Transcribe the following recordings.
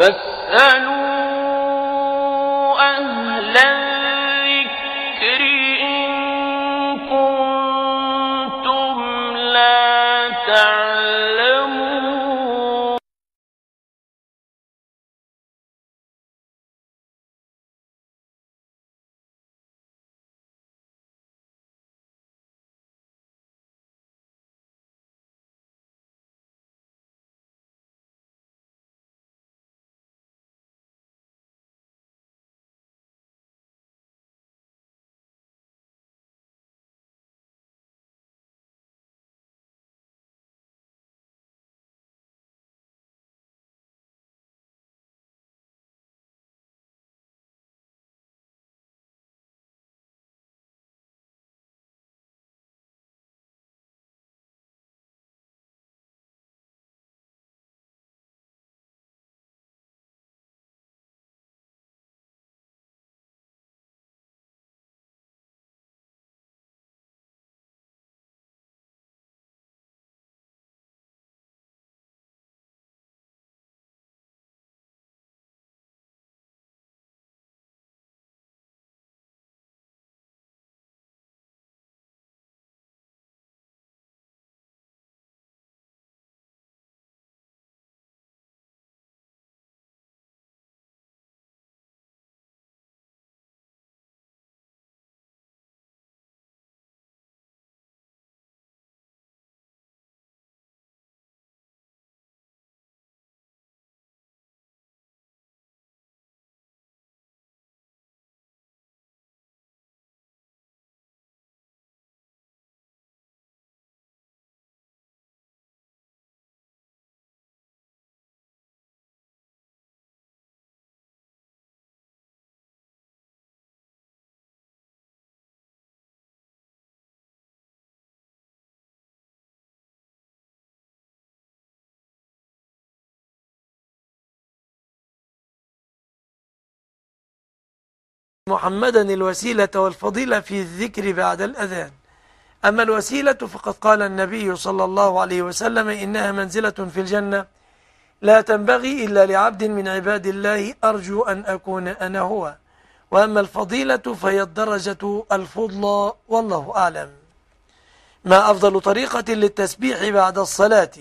فاسألوا أهل الذكر إن كنتم لا تعلمون. محمدا الوسيلة والفضيلة في الذكر بعد الأذان. أما الوسيلة فقد قال النبي صلى الله عليه وسلم إنها منزلة في الجنة لا تنبغي إلا لعبد من عباد الله أرجو أن أكون أنا هو. وأما الفضيلة فهي الدرجة الفضلى والله أعلم. ما أفضل طريقة للتسبيح بعد الصلاة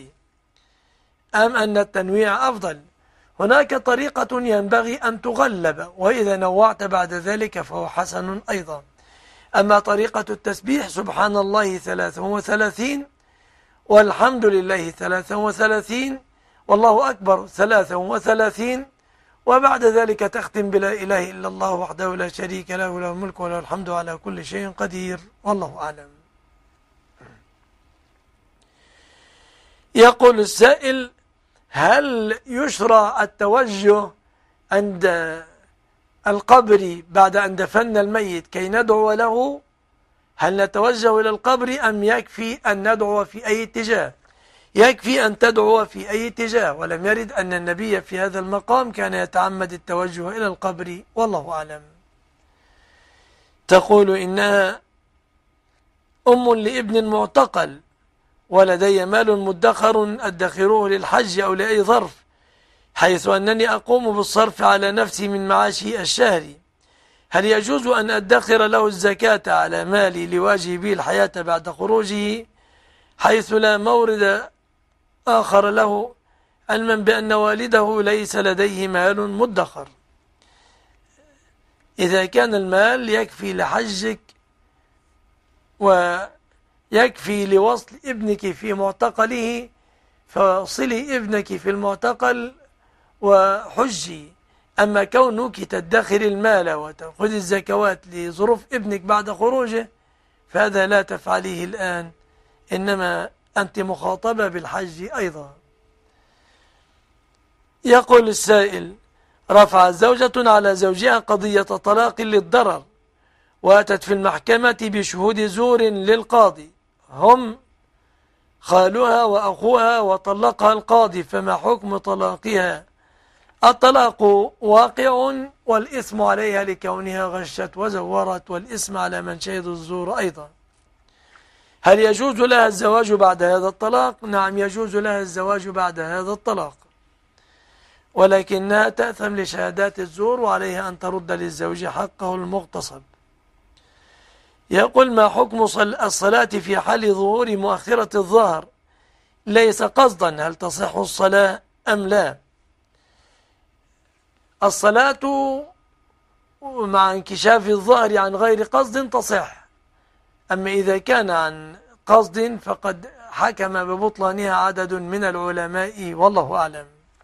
أم أن التنويع أفضل؟ هناك طريقة ينبغي أن تغلب، وإذا نوعت بعد ذلك فهو حسن أيضا. أما طريقة التسبيح سبحان الله 33 والحمد لله 33 والله أكبر 33 وبعد ذلك تختم بلا إله إلا الله وحده لا شريك له له الملك وله الحمد على كل شيء قدير والله أعلم. يقول السائل: هل يشرع التوجه عند القبر بعد أن دفن الميت كي ندعو له؟ هل نتوجه إلى القبر أم يكفي أن ندعو في أي اتجاه؟ يكفي أن تدعو في أي اتجاه، ولم يرد أن النبي في هذا المقام كان يتعمد التوجه إلى القبر والله أعلم. تقول إنها أم لابن معتقل ولدي مال مدخر أدخره للحج أو لأي ظرف، حيث أنني أقوم بالصرف على نفسي من معاشي الشهري، هل يجوز أن أدخر له الزكاة على مالي لواجه به الحياة بعد خروجه، حيث لا مورد آخر له، علما بأن والده ليس لديه مال مدخر؟ إذا كان المال يكفي لحجك ويكفي لوصل ابنك في معتقله، فصلي ابنك في المعتقل وحجي. أما كونك تدخر المال وتأخذ الزكوات لظروف ابنك بعد خروجه فهذا لا تفعليه الآن، إنما أنت مخاطبة بالحج أيضا. يقول السائل: رفعت زوجة على زوجها قضية طلاق للضرر وأتت في المحكمة بشهود زور للقاضي، هم خالها وأخوها، وطلقها القاضي، فما حكم طلاقها؟ الطلاق واقع والإثم عليها لكونها غشت وزورت، والإثم على من شهد الزور أيضا. هل يجوز لها الزواج بعد هذا الطلاق؟ نعم، يجوز لها الزواج بعد هذا الطلاق. ولكنها تأثم لشهادات الزور، وعليها أن ترد للزوج حقه المغتصب. يقول: ما حكم الصلاة في حال ظهور مؤخرة الظهر ليس قصدا، هل تصح الصلاة أم لا؟ الصلاة مع انكشاف الظهر عن غير قصد تصح، أما إذا كان عن قصد فقد حكم ببطلانها عدد من العلماء، والله أعلم.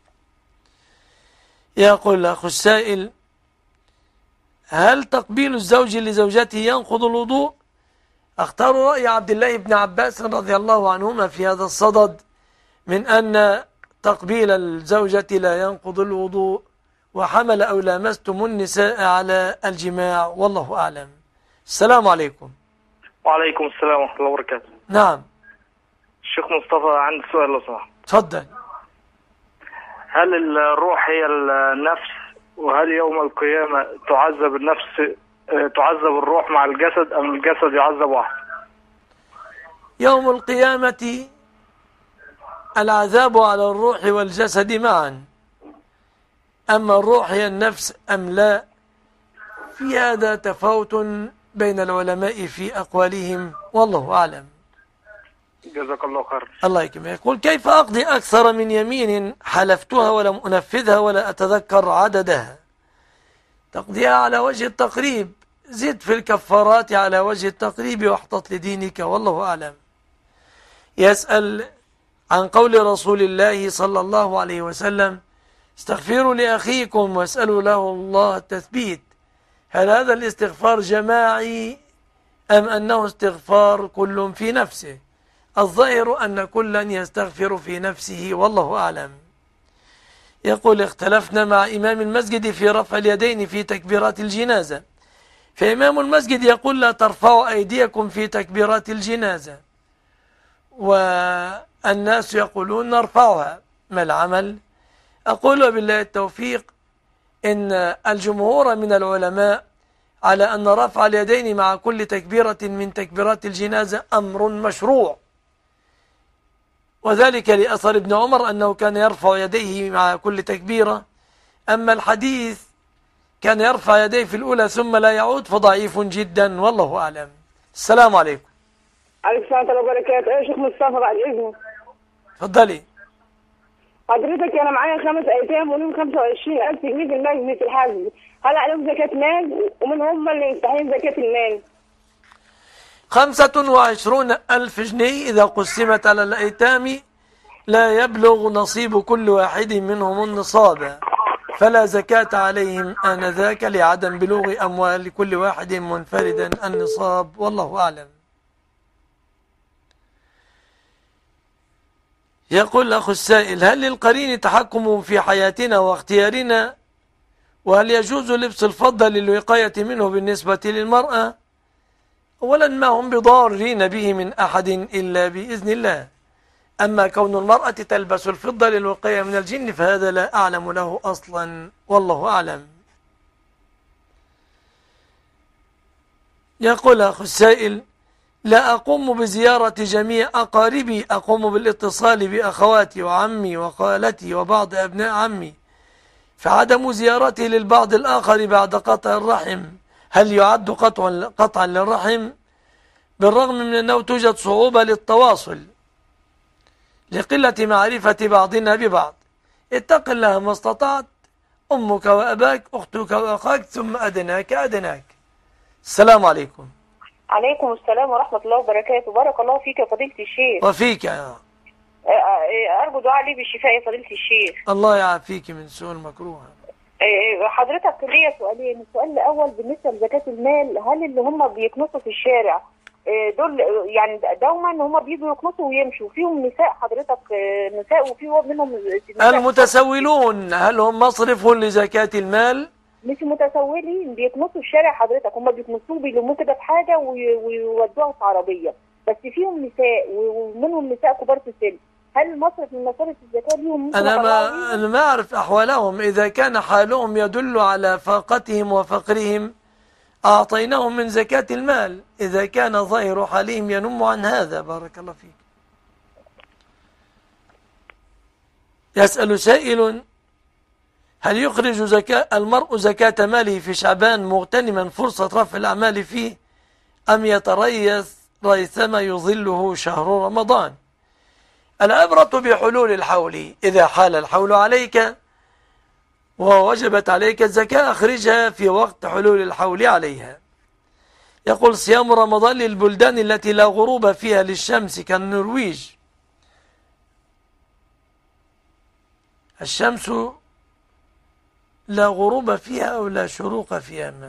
يقول أخو السائل: هل تقبيل الزوج لزوجته ينقض الوضوء؟ اختار رأي عبد الله بن عباس رضي الله عنهما في هذا الصدد، من أن تقبيل الزوجة لا ينقض الوضوء، وحمل أو لامستم النساء على الجماع، والله أعلم. السلام عليكم. وعليكم السلام ورحمة الله وبركاته. نعم الشيخ مصطفى، عندي سؤال لو سمحت. تفضل. هل الروح هي النفس؟ وهل يوم القيامة تعذب النفس، تعذب الروح مع الجسد، أم الجسد يعذب وحده؟ يوم القيامة العذاب على الروح والجسد معا، أما الروح هي النفس أم لا، في هذا تفاوت بين العلماء في أقوالهم، والله أعلم. جزاك الله خير. الله يكرمك. يقول: كيف أقضي أكثر من يمين حلفتها ولم أنفذها ولا أتذكر عددها؟ تقضيها على وجه التقريب، زد في الكفارات على وجه التقريب واحتط لدينك، والله أعلم. يسأل عن قول رسول الله صلى الله عليه وسلم: استغفروا لأخيكم واسألوا له الله التثبيت. هل هذا الاستغفار جماعي أم أنه استغفار كل في نفسه؟ الظاهر أن كلا يستغفر في نفسه، والله أعلم. يقول: اختلفنا مع إمام المسجد في رفع اليدين في تكبيرات الجنازة، فإمام المسجد يقول: لا ترفعوا أيديكم في تكبيرات الجنازة، والناس يقولون نرفعها، ما العمل؟ أقول بالله التوفيق إن الجمهور من العلماء على أن رفع اليدين مع كل تكبيرة من تكبيرات الجنازة أمر مشروع، وذلك لأثر ابن عمر أنه كان يرفع يديه مع كل تكبيرة. أما الحديث كان يرفع يديه في الأولى ثم لا يعود فضعيف جدا، والله أعلم. السلام عليكم. عليكم السلام ورحمة الله وبركاته. يا شيخ مصطفى بعد إذنك. تفضلي. حضرتك أنا معايا 5 أيتام ولهم 25,000 جنيه في المجلس الحزبي، هل عليهم زكاة مال؟ ومن هم اللي يستحقون زكاة المال؟ 25,000 جنيه إذا قسمت على الأيتام لا يبلغ نصيب كل واحد منهم النصاب، فلا زكاة عليهم آنذاك لعدم بلوغ أموال كل واحد منفردا النصاب، والله أعلم. يقول أخو السائل: هل للقرين تحكم في حياتنا واختيارنا؟ وهل يجوز لبس الفضة للوقاية منه بالنسبة للمرأة؟ أولا ما هم بضارين به من أحد إلا بإذن الله، أما كون المرأة تلبس الفضة للوقاية من الجن فهذا لا أعلم له أصلا، والله أعلم. يقول أخو السائل: لا أقوم بزيارة جميع أقاربي، أقوم بالاتصال بأخواتي وعمي وخالتي وبعض أبناء عمي، فعدم زيارتي للبعض الآخر بعد قطع الرحم هل يعد قطعا للرحم؟ بالرغم من أنه توجد صعوبة للتواصل لقلة معرفة بعضنا ببعض. اتق الله ما استطعت، أمك وأباك، أختك وأخاك، ثم أدناك أدناك. السلام عليكم. عليكم السلام ورحمة الله وبركاته. بارك الله فيك يا فضيلة الشيخ. وفيك يا أرجو دعاء لي بالشفاء يا فضيلة الشيخ. الله يعافيك من سوء المكروه. حضرتك ليا سؤالين. السؤال الأول بالنسبة لزكاة المال، هل اللي هم بيكنسوا في الشارع دول يعني دوما هم بيجوا يكنسوا ويمشوا، فيهم نساء حضرتك، نساء وفي منهم المتسولون، هل هم مصرف لزكاة المال؟ مش متسولين، بيكنسوا الشارع حضرتك، هم بيكنسوه بيلموه كده في حاجة ويودوها في عربية، بس فيهم نساء ومنهم نساء كبار في السن، هل مصرف من مصارف الزكاة ليهم؟ أنا ما أعرف أحوالهم، إذا كان حالهم يدل على فاقتهم وفقرهم أعطيناهم من زكاة المال، إذا كان ظاهر حالهم ينم عن هذا. بارك الله فيك. يسأل سائل: هل يخرج المرء زكاة ماله في شعبان مغتنما فرصة رفع الأعمال فيه، أم يتريث ريثما يظله شهر رمضان؟ العبرة بحلول الحول. إذا حال الحول عليك ووجبت عليك الزكاة أخرجها في وقت حلول الحول عليها. يقول: صيام رمضان للبلدان التي لا غروب فيها للشمس كالنرويج. الشمس لا غروب فيها أو لا شروق فيها ما.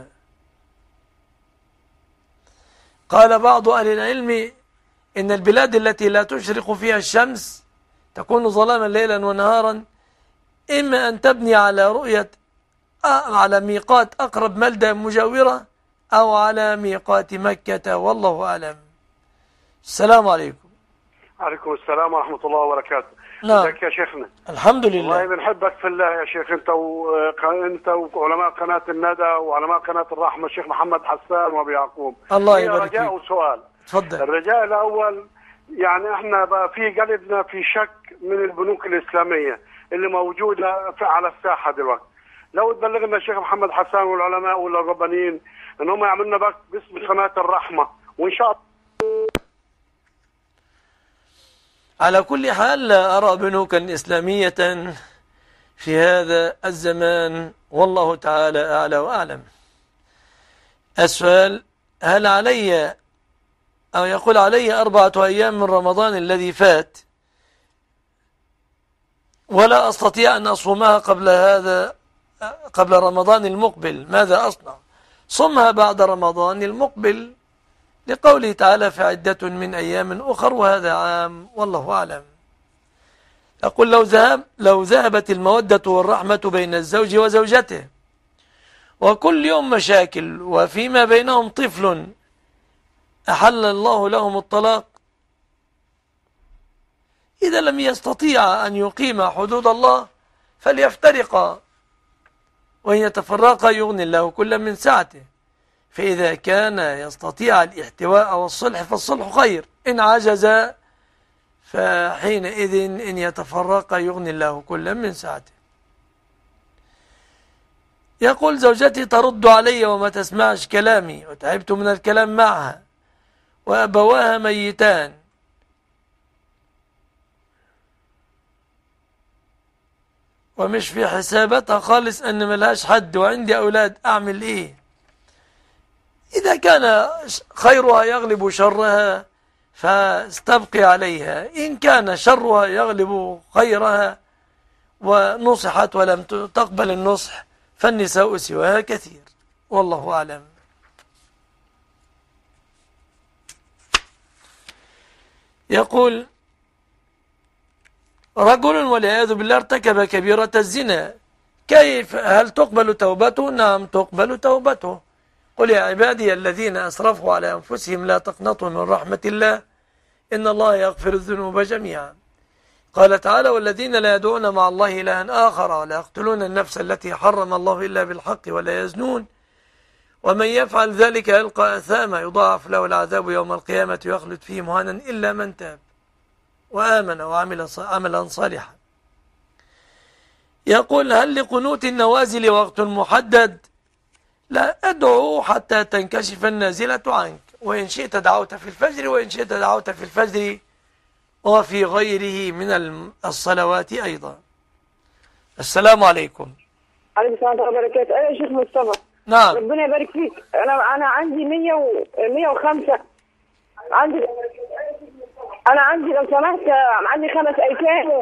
قال بعض أهل العلم إن البلاد التي لا تشرق فيها الشمس تكون ظلاما ليلا ونهارا، إما أن تبني على رؤية على ميقات أقرب ملدة مجاورة أو على ميقات مكة، والله أعلم. السلام عليكم. عليكم السلام ورحمة الله وبركاته. نعم. ازيك يا شيخنا؟ الحمد لله. والله بنحبك في الله يا شيخ، انت وعلماء قناة الندى وعلماء قناة الرحمة، الشيخ محمد حسان وابي يعقوب. الله يبارك فيك. رجاء وسؤال. تفضل. الرجاء الأول، يعني احنا بقى في قلبنا في شك من البنوك الإسلامية اللي موجودة على الساحة دلوقتي. لو تبلغنا الشيخ محمد حسان والعلماء والربانيين ان هم يعملنا بقى باسم قناة الرحمة، وان شاء الله. على كل حال لا أرى بنوكا إسلامية في هذا الزمان، والله تعالى أعلى وأعلم. السؤال: هل علي أو يقول علي 4 أيام من رمضان الذي فات ولا أستطيع أن أصومها قبل رمضان المقبل، ماذا أصنع؟ صمها بعد رمضان المقبل، لقوله تعالى: فعدة من أيام أخر، وهذا عام، والله أعلم. أقول: لو ذهبت المودة والرحمة بين الزوج وزوجته وكل يوم مشاكل وفيما بينهم طفل أحل الله لهم الطلاق، إذا لم يستطيع أن يقيم حدود الله فليفترقا، وإن يتفرقا يغني الله كل من سعته. فإذا كان يستطيع الاحتواء والصلح فالصلح خير، إن عجز فحينئذ إن يتفرقا يغني الله كل من سعته. يقول: زوجتي ترد علي وما تسمعش كلامي، وتعبت من الكلام معها، وأبواها ميتان، ومش في حساباتها خالص أن ملهاش حد، وعندي أولاد، أعمل إيه؟ إذا كان خيرها يغلب شرها فاستبقي عليها، إن كان شرها يغلب خيرها ونصحت ولم تقبل النصح فالنساء سواها كثير، والله أعلم. يقول: رجل والعياذ بالله ارتكب كبيرة الزنا، كيف؟ هل تقبل توبته؟ نعم تقبل توبته. قل يا عبادي الذين أسرفوا على أنفسهم لا تقنطوا من رحمة الله إن الله يغفر الذنوب جميعا. قال تعالى: والذين لا يدعون مع الله إلها آخر ولا يقتلون النفس التي حرم الله إلا بالحق ولا يزنون ومن يفعل ذلك يلقى أثاما يضاعف له العذاب يوم القيامة ويخلد فيه مهانا إلا من تاب وآمن وعمل عملا صالحا. يقول: هل لقنوت النوازل وقت محدد؟ لا، أدعو حتى تنكشف النازلة عنك، وإن شئت دعوت في الفجر، وإن شئت دعوت في الفجر وفي غيره من الصلوات أيضا. السلام عليكم. عليكم السلام ورحمة الله وبركاته. أيوة يا شيخ مصطفى. نعم. ربنا يبارك فيك. أنا عندي 105. أنا عندي لو سمحت عندي 5 أيتام.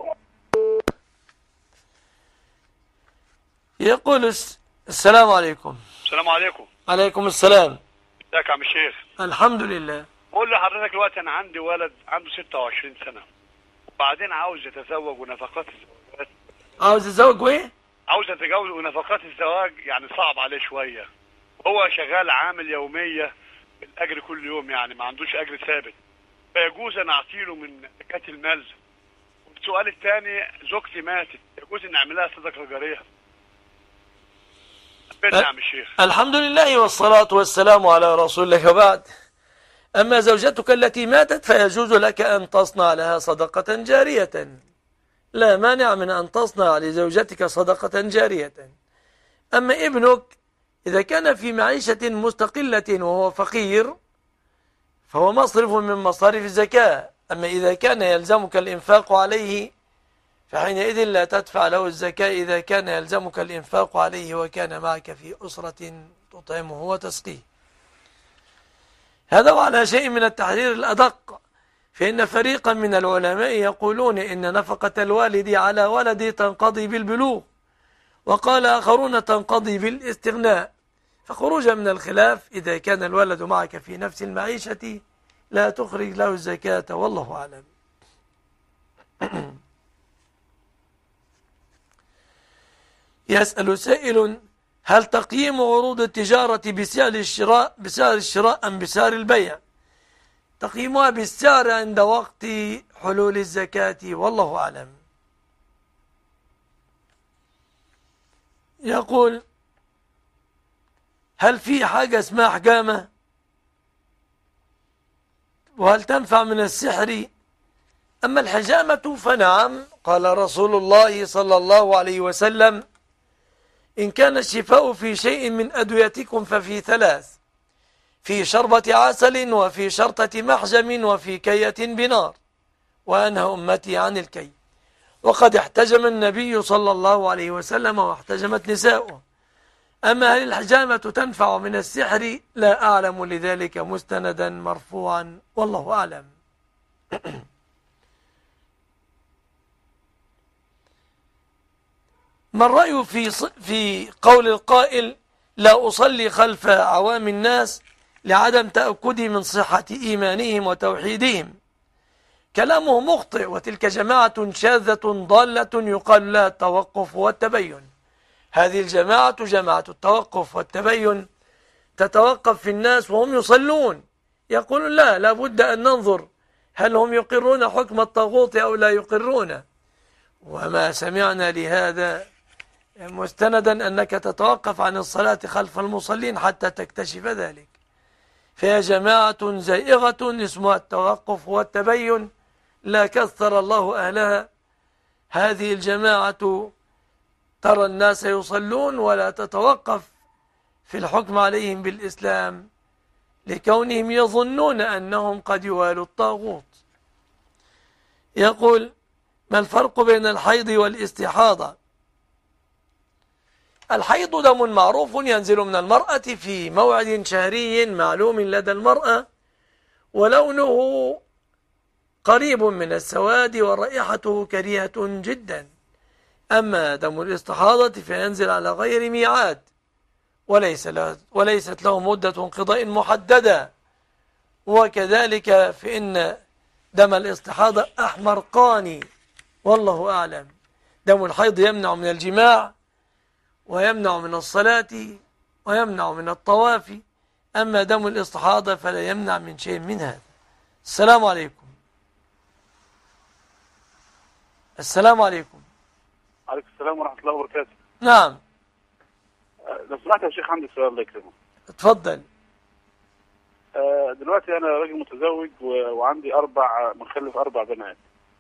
يقول: السلام عليكم. السلام عليكم. عليكم السلام. ازيك يا عم الشيخ؟ الحمد لله. قول لحضرتك دلوقتي انا عندي ولد عنده 26 سنة وبعدين عاوز يتزوج ونفقات الزواج. عاوز يتزوج وايه؟ عاوز يتجوز ونفقات الزواج يعني صعب عليه شوية. هو شغال عامل يومية بالأجر كل يوم، يعني ما عندوش أجر ثابت، فيجوز أن أعطيله من زكاة المال. والسؤال الثاني: زوجتي ماتت، يجوز أن أعملها صدقة جارية؟ نعم الشيخ. الحمد لله والصلاة والسلام على رسول الله، وبعد. أما زوجتك التي ماتت فيجوز لك أن تصنع لها صدقة جارية، لا مانع من أن تصنع لزوجتك صدقة جارية. أما ابنك إذا كان في معيشة مستقلة وهو فقير فهو مصرف من مصارف الزكاة. أما إذا كان يلزمك الإنفاق عليه فحينئذ لا تدفع له الزكاة إذا كان يلزمك الإنفاق عليه وكان معك في أسرة تطعمه وتسقيه. هذا وعلى شيء من التحرير الأدق، فإن فريقا من العلماء يقولون إن نفقة الوالد على ولده تنقضي بالبلوغ، وقال آخرون تنقضي بالاستغناء. فخروجا من الخلاف إذا كان الولد معك في نفس المعيشة لا تخرج له الزكاة، والله أعلم. يسأل سائل: هل تقييم عروض التجارة بسعر الشراء أم بسعر البيع؟ تقييمها بالسعر عند وقت حلول الزكاة، والله أعلم. يقول: هل في حاجة اسمها حجامة؟ وهل تنفع من السحر؟ أما الحجامة فنعم، قال رسول الله صلى الله عليه وسلم: إن كان الشفاء في شيء من أدويتكم ففي ثلاث: في شربة عسل، وفي شرطة محجم، وفي كية بنار، وأنهى أمتي عن الكي. وقد احتجم النبي صلى الله عليه وسلم واحتجمت نساؤه. أما هل الحجامة تنفع من السحر؟ لا أعلم لذلك مستندا مرفوعا، والله أعلم. ما الرأي في قول القائل: لا أصلي خلف عوام الناس لعدم تأكدي من صحة إيمانهم وتوحيدهم؟ كلامه مخطئ، وتلك جماعة شاذة ضالة يقال لها التوقف والتبين. هذه الجماعة جماعة التوقف والتبين، تتوقف في الناس وهم يصلون، يقولون لا بد أن ننظر هل هم يقرون حكم الطاغوت أو لا يقرون. وما سمعنا لهذا مستندا أنك تتوقف عن الصلاة خلف المصلين حتى تكتشف ذلك. فهي جماعة زائغة اسمها التوقف والتبين، لا كثر الله أهلها. هذه الجماعة ترى الناس يصلون ولا تتوقف في الحكم عليهم بالإسلام لكونهم يظنون أنهم قد يوالوا الطاغوت. يقول: ما الفرق بين الحيض والاستحاضة؟ الحيض دم معروف ينزل من المرأة في موعد شهري معلوم لدى المرأة، ولونه قريب من السواد ورائحته كريهة جدا. أما دم الاستحاضة فينزل على غير ميعاد، وليست له مدة انقضاء محددة. وكذلك فإن دم الاستحاضة أحمر قاني، والله أعلم. دم الحيض يمنع من الجماع، ويمنع من الصلاة، ويمنع من الطواف. أما دم الاستحاضة فلا يمنع من شيء من هذا. السلام عليكم. السلام عليكم. عليكم السلام ورحمة الله وبركاته. نعم. لو سمحت يا شيخ عندي سؤال الله يكرمك. اتفضل. دلوقتي أنا راجل متزوج وعندي مخلف 4 بنات.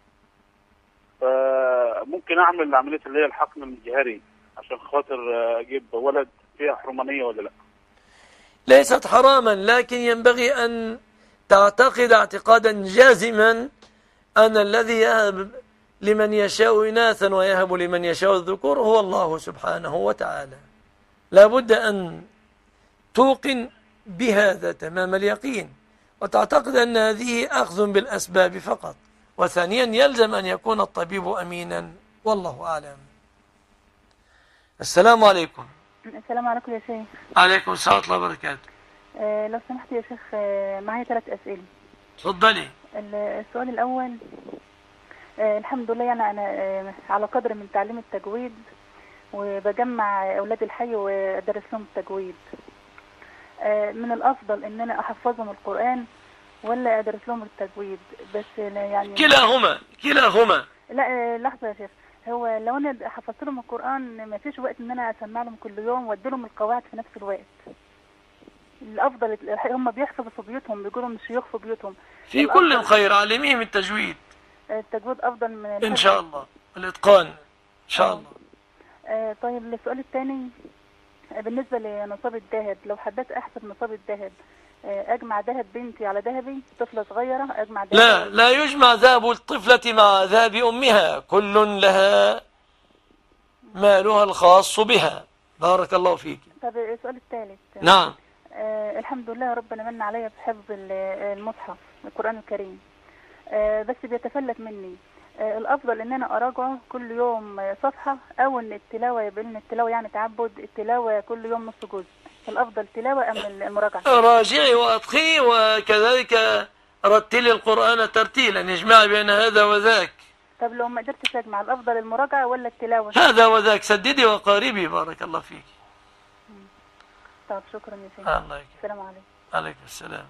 فممكن أعمل عملية اللي هي الحقن المجهري عشان خاطر أجيب ولد، فيها حرمانية ولا لا؟ ليست حراما، لكن ينبغي أن تعتقد اعتقادا جازما أن الذي يهب لمن يشاء إناثا ويهب لمن يشاء الذكور هو الله سبحانه وتعالى. لا بد أن توقن بهذا تمام اليقين، وتعتقد أن هذه أخذ بالأسباب فقط. وثانيا يلزم أن يكون الطبيب أمينا، والله أعلم. السلام عليكم. السلام عليكم يا شيخ. عليكم السلام ورحمة الله وبركاته. لو سمحت يا شيخ، معي 3 أسئلة. تفضلي. السؤال الأول، الحمد لله يعني أنا على قدر من تعليم التجويد، وبجمع أولاد الحي وأدرس لهم التجويد. من الأفضل إن أنا أحفظهم القرآن ولا أدرس لهم التجويد؟ بس يعني كلاهما. لا لحظة يا شيخ، هو لو أنا حفظت لهم القرآن ما فيش وقت إن أنا أسمع لهم كل يوم وأدي لهم القواعد في نفس الوقت. الأفضل هم بيحفظوا في بيوتهم، بيقولوا من الشيوخ في بيوتهم. في كل خير، علميهم التجويد. التجويد أفضل من إن شاء الله. الإتقان إن شاء الله. طيب السؤال الثاني بالنسبة لنصاب الذهب، لو حبيت أحسب نصاب الذهب أجمع ذهب بنتي على ذهبي، طفلة صغيرة أجمع ذهب؟ لا يجمع ذهب الطفلة مع ذهب أمها، كل لها مالها الخاص بها. بارك الله فيك. طب السؤال الثالث. نعم. الحمد لله ربنا من عليا بحفظ المصحف القرآن الكريم، بس بيتفلت مني. الأفضل إن أنا أراجعه كل يوم صفحة، أو إن التلاوة يبقى إن التلاوة يعني تعبد، التلاوة كل يوم نص جزء، الأفضل تلاوة أم المراجعة؟ راجعي وأتقي، وكذلك رتلي القرآن ترتيلا، اجمعي بين هذا وذاك. طب لو ما قدرتش أجمع، الأفضل المراجعة ولا التلاوة؟ هذا وذاك، سددي وقاربي. بارك الله فيك. طب شكرا يا شيخ. الله يكرمك. السلام عليكم. عليكم السلام.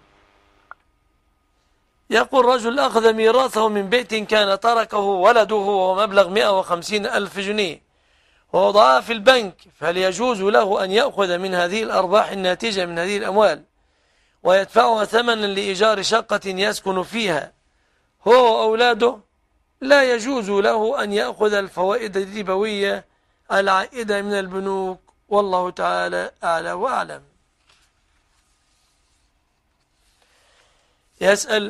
يقول رجل أخذ ميراثه من بيت كان تركه ولده وهو مبلغ 150,000 جنيه ووضعها في البنك، فهل يجوز له أن يأخذ من هذه الأرباح الناتجة من هذه الأموال ويدفعها ثمنا لإيجار شقة يسكن فيها هو وأولاده؟ لا يجوز له أن يأخذ الفوائد الربوية العائدة من البنوك، والله تعالى أعلى وأعلم. يسأل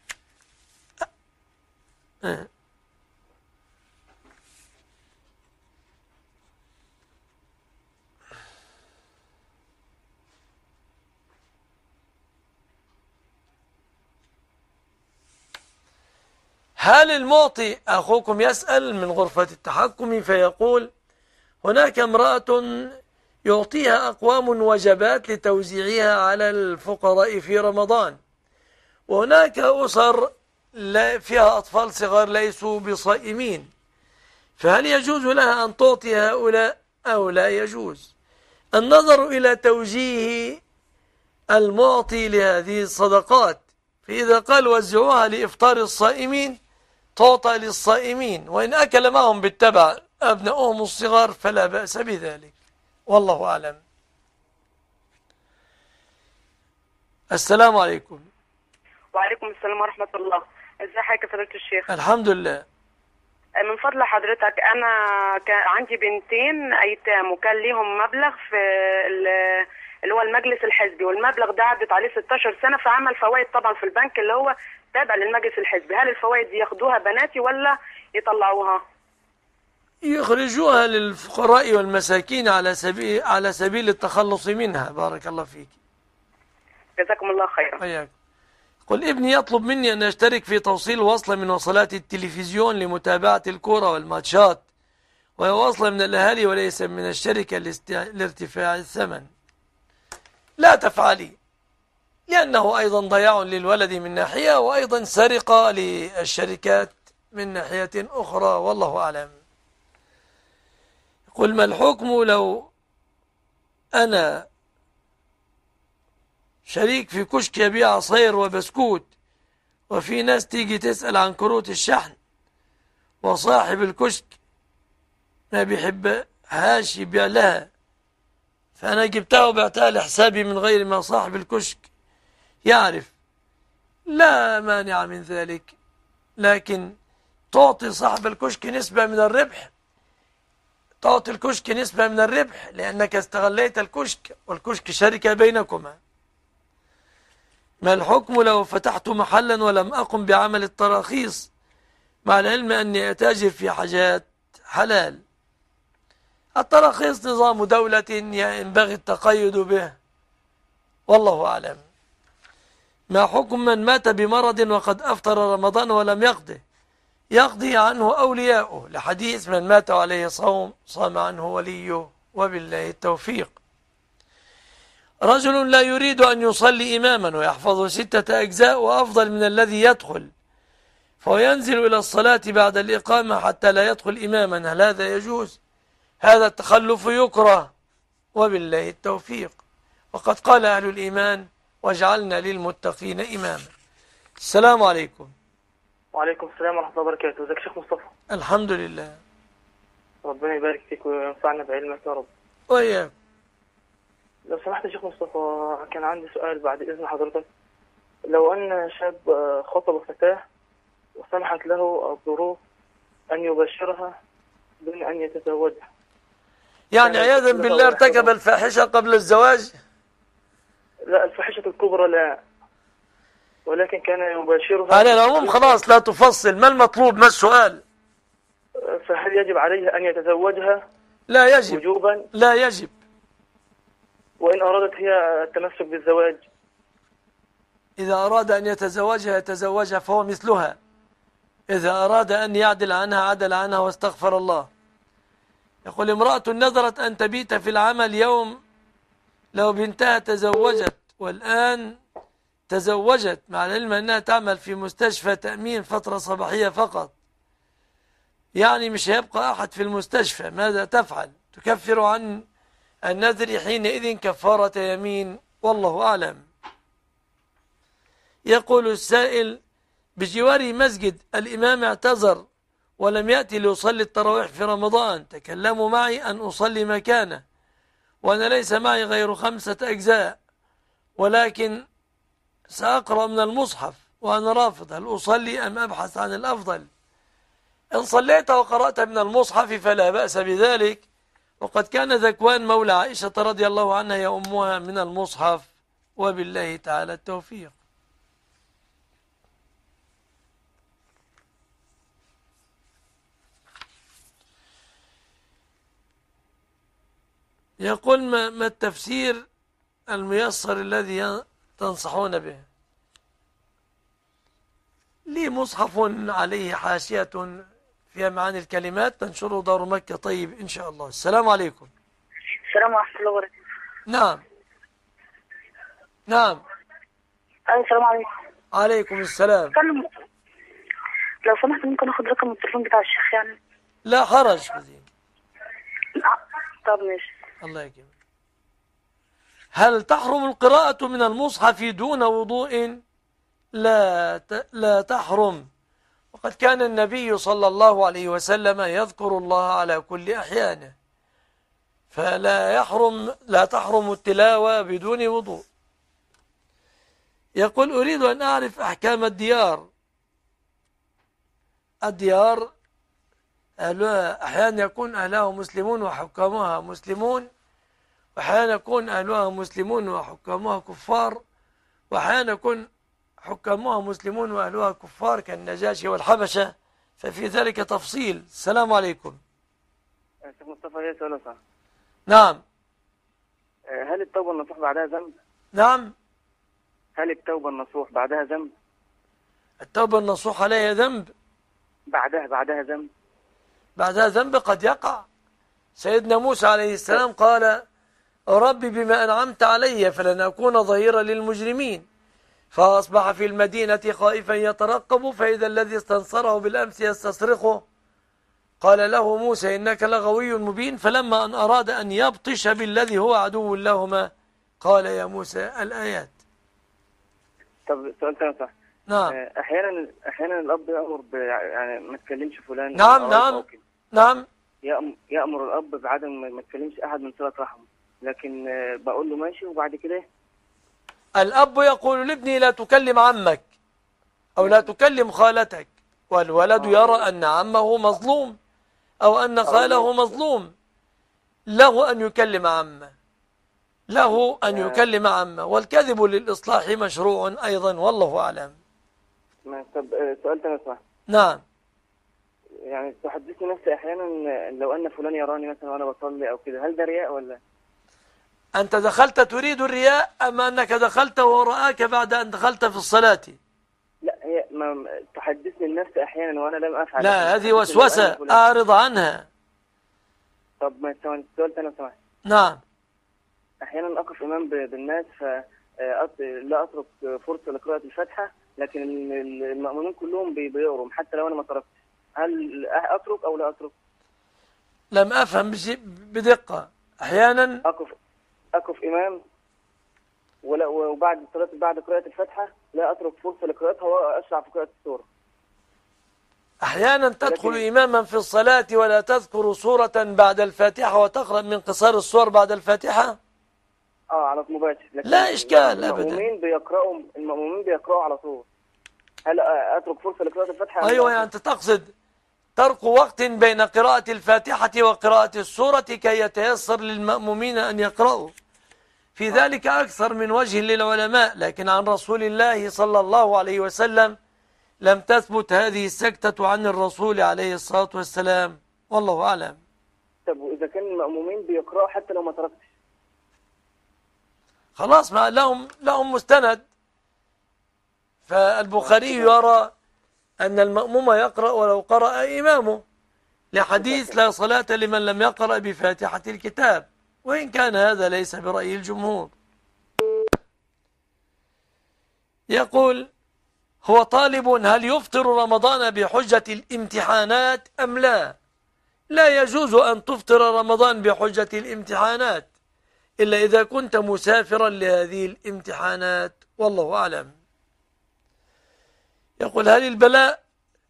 هل المعطي أخوكم يسأل من غرفة التحكم فيقول هناك امرأة يعطيها أقوام وجبات لتوزيعها على الفقراء في رمضان، وهناك أسر فيها أطفال صغار ليسوا بصائمين، فهل يجوز لها أن تعطي هؤلاء أو لا يجوز؟ النظر إلى توجيه المعطي لهذه الصدقات، فإذا قال وزعوها لإفطار الصائمين تعطى للصائمين، وإن أكل معهم بالتبع أبنائهم الصغار فلا بأس بذلك، والله أعلم. السلام عليكم. وعليكم السلام ورحمة الله. ازي حضرتك يا فضيلة الشيخ؟ الحمد لله. من فضل حضرتك، أنا كان عندي بنتين أيتام وكان ليهم مبلغ في اللي هو المجلس الحزبي، والمبلغ ده عدت عليه 16 سنة، فعمل فوائد طبعا في البنك اللي هو تابع للمجلس الحزبي. هل الفوائد دي ياخدوها بناتي ولا يطلعوها؟ يخرجوها للفقراء والمساكين على سبيل التخلص منها. بارك الله فيك. جزاكم الله خيرا. وياك. قل ابني يطلب مني أن أشترك في توصيل وصلة من وصلات التلفزيون لمتابعة الكرة والماتشات، وهي وصلة من الأهالي وليس من الشركة لارتفاع الثمن. لا تفعلي، لأنه أيضا ضياع للولد من ناحية، وأيضا سرقة للشركات من ناحية أخرى، والله أعلم. قل ما الحكم لو أنا شريك في كشك يبيع عصير وبسكوت، وفي ناس تيجي تسأل عن كروت الشحن، وصاحب الكشك ما بيحبهاش يبيع لها، فأنا جبتها وبعتها لحسابي من غير ما صاحب الكشك يعرف، لا مانع من ذلك، لكن تعطي صاحب الكشك نسبة من الربح، تعطي الكشك نسبة من الربح لأنك استغليت الكشك، والكشك شركة بينكما. ما الحكم لو فتحت محلا ولم أقم بعمل التراخيص مع العلم أني أتاجر في حاجات حلال؟ التراخيص نظام دولة ينبغي التقيد به، والله أعلم. ما حكم من مات بمرض وقد أفطر رمضان ولم يقضه؟ يقضي عنه أولياؤه، لحديث من مات عليه صوم صام عنه وليه، وبالله التوفيق. رجل لا يريد أن يصلي إماما ويحفظ 6 أجزاء وأفضل من الذي يدخل، فهو ينزل إلى الصلاة بعد الإقامة حتى لا يدخل إماما، هل هذا يجوز؟ هذا التخلف يكره، وبالله التوفيق. وقد قال أهل الإيمان واجعلنا للمتقين إماما. السلام عليكم. وعليكم السلام ورحمة الله وبركاته. ازيك يا شيخ مصطفى؟ الحمد لله. ربنا يبارك فيك وينفعنا بعلمك يا رب. وإياك. لو سمحت يا شيخ مصطفى، كان عندي سؤال بعد إذن حضرتك. لو أن شاب خطب فتاة وسمحت له الظروف أن يبشرها دون أن يتزوجها. يعني عياذا بالله ارتكب الفاحشة قبل الزواج؟ لا، الفاحشة الكبرى لا، ولكن كان يباشرها. على العموم خلاص لا تفصل، ما المطلوب، ما السؤال؟ فهل يجب عليه أن يتزوجها لا يجب، وجوبا؟ لا يجب. وإن أرادت هي التمسك بالزواج؟ إذا أراد أن يتزوجها فهو مثلها، إذا أراد أن يعدل عنها عدل عنها واستغفر الله. يقول امرأة نذرت أن تبيت في العمل يوم لو بنتها تزوجت والآن تزوجت، مع العلم أنها تعمل في مستشفى تأمين فترة صباحية فقط، يعني مش هيبقى أحد في المستشفى، ماذا تفعل؟ تكفر عن النذر حينئذ كفارة يمين، والله أعلم. يقول السائل بجوار مسجد الإمام اعتذر ولم يأتي ليصلي التراويح في رمضان، تكلموا معي أن أصلي مكانه وأنا ليس معي غير 5 أجزاء ولكن سأقرأ من المصحف وأنا رافض، هل أصلي أم أبحث عن الأفضل؟ إن صليت وقرأت من المصحف فلا بأس بذلك، وقد كان ذكوان مولى عائشة رضي الله عنها يؤمها من المصحف، وبالله تعالى التوفيق. يقول ما التفسير الميسر الذي تنصحون به؟ لي مصحف عليه حاشية فيها معاني الكلمات تنشره دار مكة. طيب إن شاء الله. السلام عليكم. السلام ورحمة الله وبركاته. نعم نعم. السلام عليكم. عليكم السلام. لو سمحت ممكن اخد رقم التليفون بتاع الشيخ يعني؟ لا حرج كذي. طب ماشي. الله يكرمك. هل تحرم القراءة من المصحف دون وضوء؟ لا تحرم، وقد كان النبي صلى الله عليه وسلم يذكر الله على كل أحيانه، لا تحرم التلاوة بدون وضوء. يقول أريد أن أعرف أحكام الديار أهلها أحيانا يكون أهلها مسلمون وحكامها مسلمون، وأحيانا يكون أهلها مسلمون وحكامها كفار، وأحيانا يكون حكامها مسلمون وأهلها كفار كالنجاشي والحبشة، ففي ذلك تفصيل. السلام عليكم. شيخ مصطفى، هي سؤال صح؟ نعم. هل التوبة النصوح بعدها ذنب؟ نعم. هل التوبة النصوح بعدها ذنب؟ التوبة النصوح عليها ذنب؟ بعدها ذنب. بعدها ذنب قد يقع. سيدنا موسى عليه السلام قال ربي بما أنعمت علي فلن أكون ظهيرا للمجرمين، فأصبح في المدينة خائفا يترقب فإذا الذي استنصره بالأمس يستصرخه، قال له موسى إنك لغوي مبين، فلما أن أراد أن يبطش بالذي هو عدو لهما قال يا موسى الآيات. طب سؤال ثاني صح؟ نعم. أحيانا الأب يأمر يعني ما تكلمش فلان. نعم. يأمر الأب بعدم ما تكلمش أحد من صلة رحمه، لكن بقول له ماشي وبعد كده الأب يقول لابني لا تكلم عمك أو لا تكلم خالتك، والولد يرى أن عمه مظلوم أو أن خاله مظلوم، له أن يكلم عمه، والكذب للإصلاح مشروع أيضا، والله أعلم. طب سؤال ثاني صح؟ نعم. يعني تحدثني نفسي أحيانا لو أن فلان يراني مثلا وأنا بصلي أو كده، هل ده رياء ولا؟ أنت دخلت تريد الرياء أم أنك دخلت ورآك بعد أن دخلت في الصلاة؟ لا، هي تحدثني النفس أحيانا وأنا لم أفعل. لا، هذه وسوسة، أعرض عنها. طب ما السؤال ثاني صح؟ نعم. أحيانا أقف إمام بالناس لا أترك فرصة لقراءة الفاتحة، لكن المأمومين كلهم بيقروا حتى لو أنا ما تركت، هل أترك أو لا أترك؟ لم أفهم بدقة. أحيانا أقف إمام وبعد الصلاة بعد قراءة الفاتحة لا أترك فرصة لقراءتها وأشرع في قراءة السورة. أحيانا تدخل إماما في الصلاة ولا تذكر سورة بعد الفاتحة وتقرأ من قصار السور بعد الفاتحة؟ على مباشر. لا إشكال أبدا. المأمومين بيقرأوا على طول، هل أترك فرصة لقراءة الفاتحة؟ أيوة، يعني أنت تقصد ترك وقت بين قراءة الفاتحة وقراءة السورة كي يتيسر للمأمومين أن يقرأوا، في ذلك أكثر من وجه للعلماء، لكن عن رسول الله صلى الله عليه وسلم لم تثبت هذه السكتة عن الرسول عليه الصلاة والسلام، والله أعلم. طب وإذا كان المأمومين بيقرأوا حتى لو ما تركتش؟ خلاص، ما لهم مستند. فالبخاري يرى أن المأموم يقرأ ولو قرأ إمامه، لحديث لا صلاة لمن لم يقرأ بفاتحة الكتاب، وإن كان هذا ليس برأي الجمهور. يقول: هو طالب هل يفطر رمضان بحجة الامتحانات أم لا؟ لا يجوز أن تفطر رمضان بحجة الامتحانات إلا إذا كنت مسافرا لهذه الامتحانات، والله أعلم. يقول: هل البلاء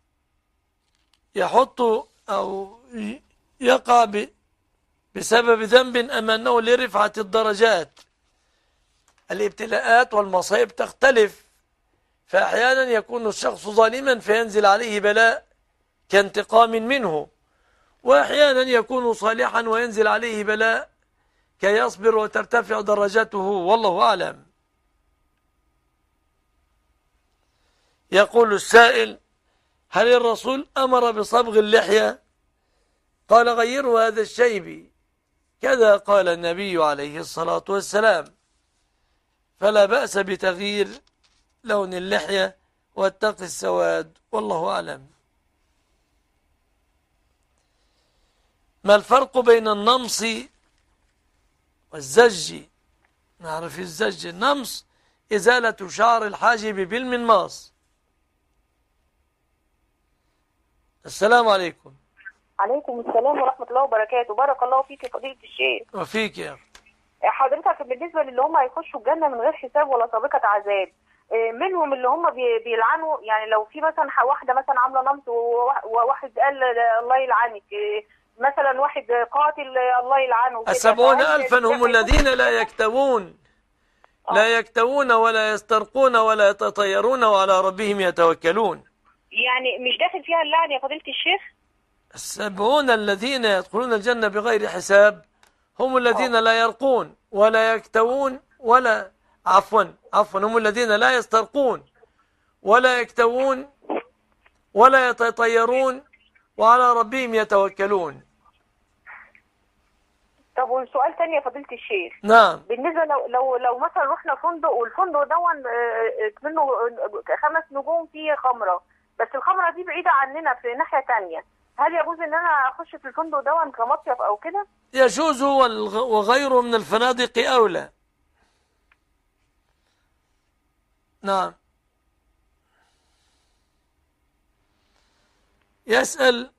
يحط أو يقع بسبب ذنب أم أنه لرفعة الدرجات؟ الابتلاءات والمصائب تختلف، فأحيانا يكون الشخص ظالما فينزل عليه بلاء كانتقام منه، وأحيانا يكون صالحا وينزل عليه بلاء كي يصبر وترتفع درجته، والله أعلم. يقول السائل: هل الرسول أمر بصبغ اللحية؟ قال: غيروا هذا الشيب، كذا قال النبي عليه الصلاة والسلام، فلا بأس بتغيير لون اللحية واتق السواد، والله أعلم. ما الفرق بين النمص والزج؟ نعرف الزج. النمص إزالة شعر الحاجب بالمنماص. السلام عليكم. عليكم السلام ورحمة الله وبركاته. بارك الله فيك يا فضيلة الشيخ. وفيك يا أخي. حضرتك بالنسبة للي هم هيخشوا الجنة من غير حساب ولا سابقة عذاب، منهم اللي هم بيلعنوا، يعني لو في مثلا واحدة مثلا عاملة نمط وواحد قال الله يلعنك، مثلا واحد قاتل الله يلعنه، 70,000 هم الذين لا يكتوون، لا يكتوون ولا يسترقون ولا يتطيرون وعلى ربهم يتوكلون. يعني مش داخل فيها اللعن يا فضيلة الشيخ؟ 70 الذين يدخلون الجنة بغير حساب هم الذين لا يرقون ولا يكتوون ولا عفوا هم الذين لا يسترقون ولا يكتوون ولا يتطيرون وعلى ربهم يتوكلون. طب والسؤال تاني يا فضيلة الشيخ. نعم. بالنسبة لو مثلا رحنا فندق والفندق دون منه 5 نجوم فيه خمرة، بس الخمرة دي بعيدة عننا في ناحية تانية، هل يجوز ان انا اخش في الفندق دون كمصيف او كده؟ يجوز، وغيره من الفنادق اولى. نعم. يسأل: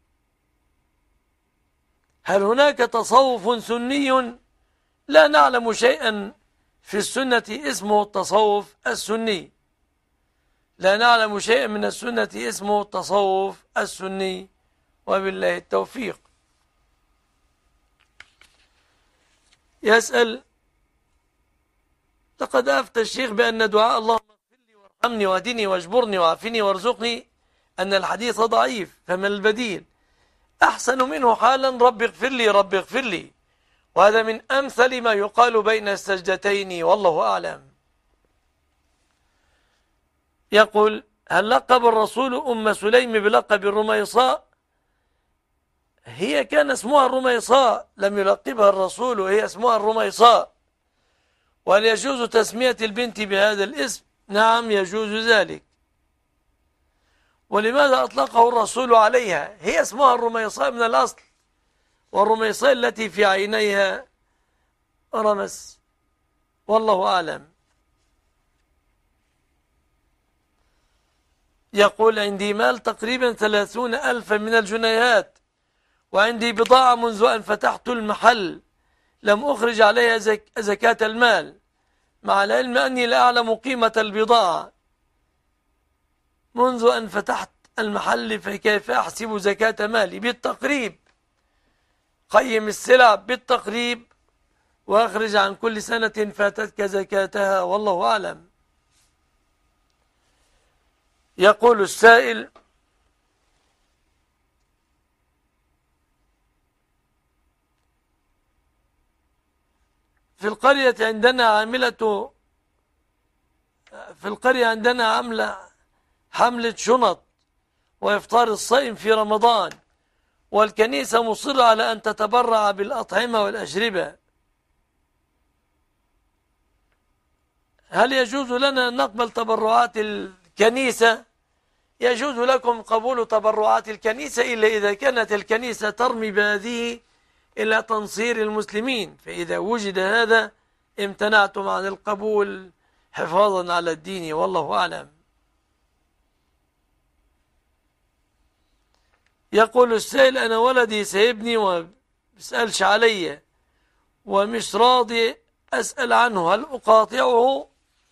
هل هناك تصوف سني؟ لا نعلم شيئا في السنة اسمه التصوف السني، لا نعلم شيئا من السنة اسمه التصوف السني، وبالله التوفيق. يسأل: لقد أفتى الشيخ بأن دعاء اللهم اغفر لي وارحمني واهدني واجبرني وعافني وارزقني أن الحديث ضعيف، فما البديل؟ أحسن منه حالا رب اغفر لي رب اغفر لي، وهذا من أمثل ما يقال بين السجدتين، والله أعلم. يقول: هل لقب الرسول أم سليم بلقب الرميصاء؟ هي كان اسمها الرميصاء، لم يلقبها الرسول، هي اسمها الرميصاء. وهل يجوز تسمية البنت بهذا الاسم؟ نعم يجوز ذلك. ولماذا أطلقه الرسول عليها؟ هي اسمها الرميصاء من الأصل، والرميصاء التي في عينيها رمس، والله أعلم. يقول: عندي مال تقريبا 30,000 من الجنيهات، وعندي بضاعة منذ أن فتحت المحل لم أخرج عليها زكاة المال، مع العلم أني لا أعلم قيمة البضاعة منذ أن فتحت المحل، فكيف أحسب زكاة مالي؟ بالتقريب، قيم السلع بالتقريب وأخرج عن كل سنة فاتتك زكاتها، والله أعلم. يقول السائل: في القرية عندنا حملة شنط وإفطار الصائم في رمضان، والكنيسة مصرة على أن تتبرع بالأطعمة والأشربة. هل يجوز لنا أن نقبل تبرعات الكنيسة؟ يجوز لكم قبول تبرعات الكنيسة إلا إذا كانت الكنيسة ترمي بهذه إلى تنصير المسلمين، فإذا وجد هذا امتنعتم عن القبول حفاظا على الدين، والله أعلم. يقول السائل: أنا ولدي سيبني وما بيسألش علي ومش راضي أسأل عنه، هل أقاطعه؟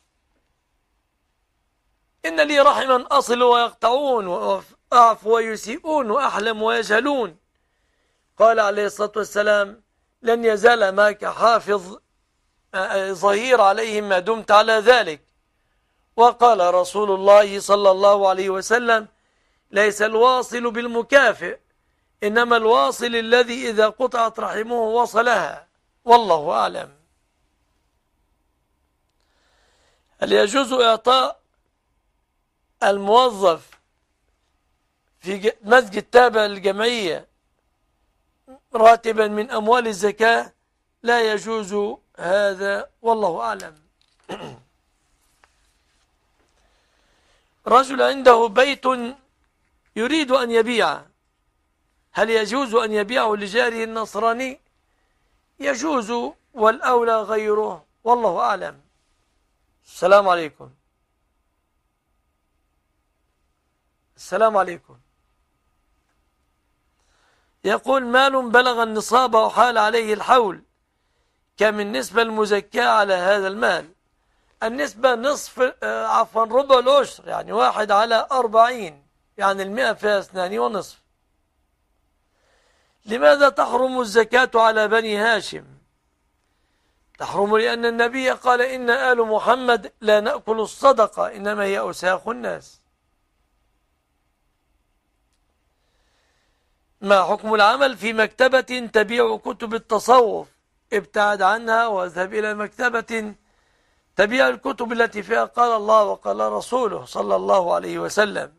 إن لي رحما أصل ويقطعون، وأعفو ويسيئون، وأحلم ويجهلون. قال عليه الصلاة والسلام: لن يزال معك حافظ ظهير عليهم ما دمت على ذلك. وقال رسول الله صلى الله عليه وسلم: ليس الواصل بالمكافئ، إنما الواصل الذي إذا قطعت رحمه وصلها، والله أعلم. هل يجوز إعطاء الموظف في مسجد تابع للجمعية راتبا من أموال الزكاة؟ لا يجوز هذا، والله أعلم. رجل عنده بيت يريد أن يبيعه، هل يجوز أن يبيعه لجاره النصراني؟ يجوز، والأولى غيره، والله أعلم. السلام عليكم. السلام عليكم. يقول: مال بلغ النصاب وحال عليه الحول، كم النسبة المزكاة على هذا المال؟ النسبة ربع العشر، يعني 1/40، يعني 100 فيها 2.5. لماذا تحرم الزكاة على بني هاشم؟ تحرم لأن النبي قال: إن آل محمد لا نأكل الصدقة، إنما هي أوساخ الناس. ما حكم العمل في مكتبة تبيع كتب التصوف؟ ابتعد عنها واذهب إلى مكتبة تبيع الكتب التي فيها قال الله وقال رسوله صلى الله عليه وسلم.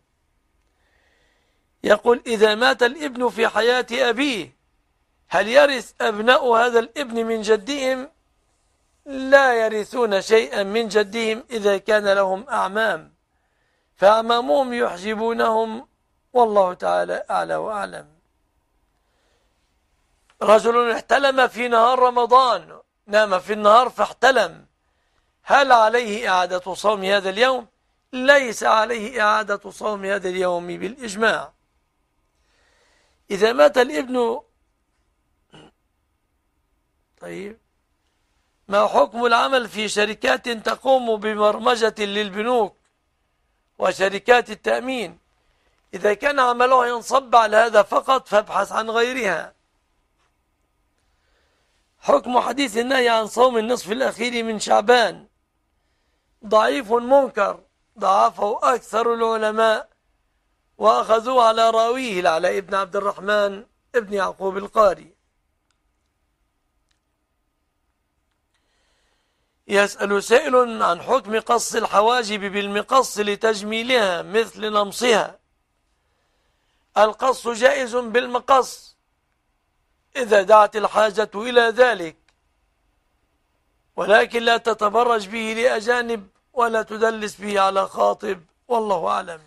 يقول: إذا مات الابن في حياة أبيه، هل يرث أبناء هذا الابن من جدهم؟ لا يرثون شيئا من جدهم إذا كان لهم أعمام، فأعمامهم يحجبونهم، والله تعالى أعلى وأعلم. رجل احتلم في نهار رمضان، نام في النهار فاحتلم، هل عليه إعادة صوم هذا اليوم؟ ليس عليه إعادة صوم هذا اليوم بالإجماع. إذا مات الابن، طيب، ما حكم العمل في شركات تقوم ببرمجة للبنوك وشركات التأمين؟ إذا كان عمله ينصب على هذا فقط فابحث عن غيرها. حكم حديث النهي عن صوم النصف الأخير من شعبان ضعيف منكر، ضعفه أكثر العلماء وأخذوه على راويه العلاء بن عبد الرحمن ابن يعقوب القاري. يسأل سائل عن حكم قص الحواجب بالمقص لتجميلها مثل نمصها. القص جائز بالمقص إذا دعت الحاجة إلى ذلك، ولكن لا تتبرج به لأجانب ولا تدلس به على خاطب، والله أعلم.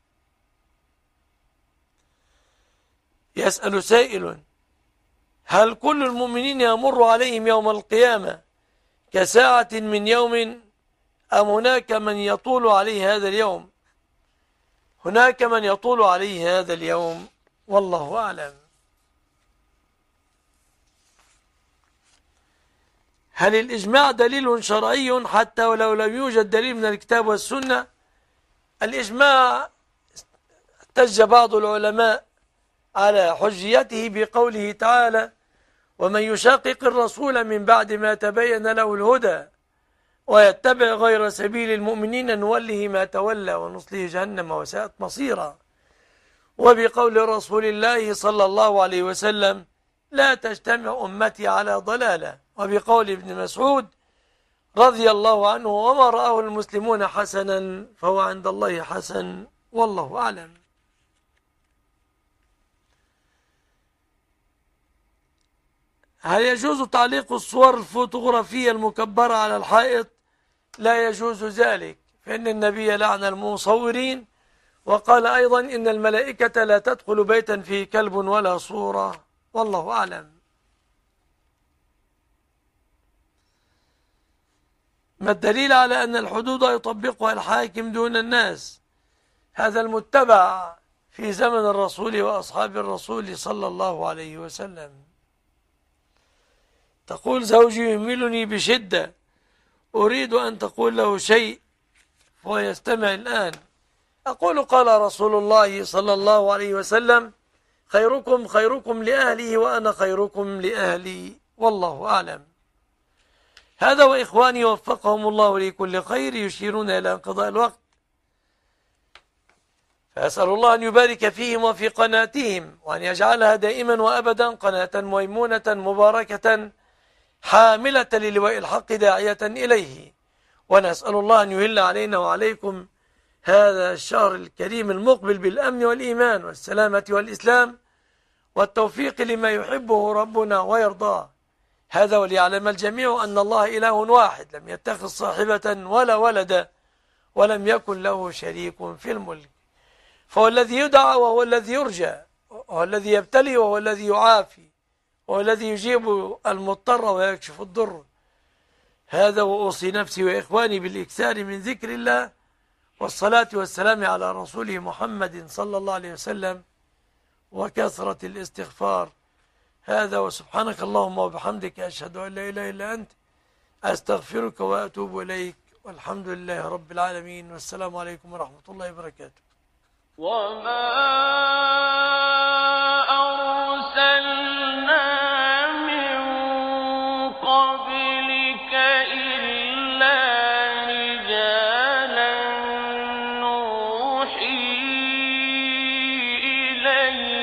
يسأل سائل: هل كل المؤمنين يمر عليهم يوم القيامة كساعة من يوم، أم هناك من يطول عليه هذا اليوم؟ هناك من يطول عليه هذا اليوم، والله أعلم. هل الإجماع دليل شرعي حتى ولو لم يوجد دليل من الكتاب والسنة؟ الإجماع احتج بعض العلماء على حجيته بقوله تعالى: ومن يشاقق الرسول من بعد ما تبين له الهدى ويتبع غير سبيل المؤمنين نوله ما تولى ونصله جهنم وساءت مصيرا. وبقول رسول الله صلى الله عليه وسلم: لا تجتمع أمتي على ضلالة، وبقول ابن مسعود رضي الله عنه: وما رآه المسلمون حسنا فهو عند الله حسن، والله أعلم. هل يجوز تعليق الصور الفوتوغرافية المكبرة على الحائط؟ لا يجوز ذلك، فإن النبي لعن المصورين، وقال أيضا: إن الملائكة لا تدخل بيتا فيه كلب ولا صورة، والله أعلم. ما الدليل على أن الحدود يطبقها الحاكم دون الناس؟ هذا المتبع في زمن الرسول وأصحاب الرسول صلى الله عليه وسلم. تقول: زوجي يهملني بشدة، أريد أن تقول له شيء وهو يستمع الآن. أقول: قال رسول الله صلى الله عليه وسلم: خيركم خيركم لأهله وأنا خيركم لأهلي، والله أعلم. هذا وإخواني وفقهم الله لكل خير يشيرون إلى انقضاء الوقت، فأسأل الله أن يبارك فيهم وفي قناتهم، وأن يجعلها دائما وأبدا قناة ميمونة مباركة حاملة للواء الحق داعية إليه. ونسأل الله أن يهل علينا وعليكم هذا الشهر الكريم المقبل بالأمن والإيمان والسلامة والإسلام والتوفيق لما يحبه ربنا ويرضاه. هذا وليعلم الجميع أن الله إله واحد، لم يتخذ صاحبة ولا ولدا، ولم يكن له شريك في الملك، فهو الذي يدعى وهو الذي يرجى، وهو الذي يبتلي وهو الذي يعافي، وهو الذي يجيب المضطر ويكشف الضر. هذا، وأوصي نفسي وإخواني بالإكثار من ذكر الله والصلاة والسلام على رسوله محمد صلى الله عليه وسلم وكثرة الاستغفار. هذا، وسبحانك اللهم وبحمدك، أشهد أن لا إله إلا أنت، أستغفرك وأتوب إليك، والحمد لله رب العالمين، والسلام عليكم ورحمة الله وبركاته. وما أرسلنا من قبلك إلا رجالا نوحي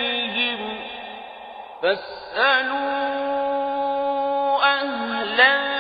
إليهم، فاسألوا أهل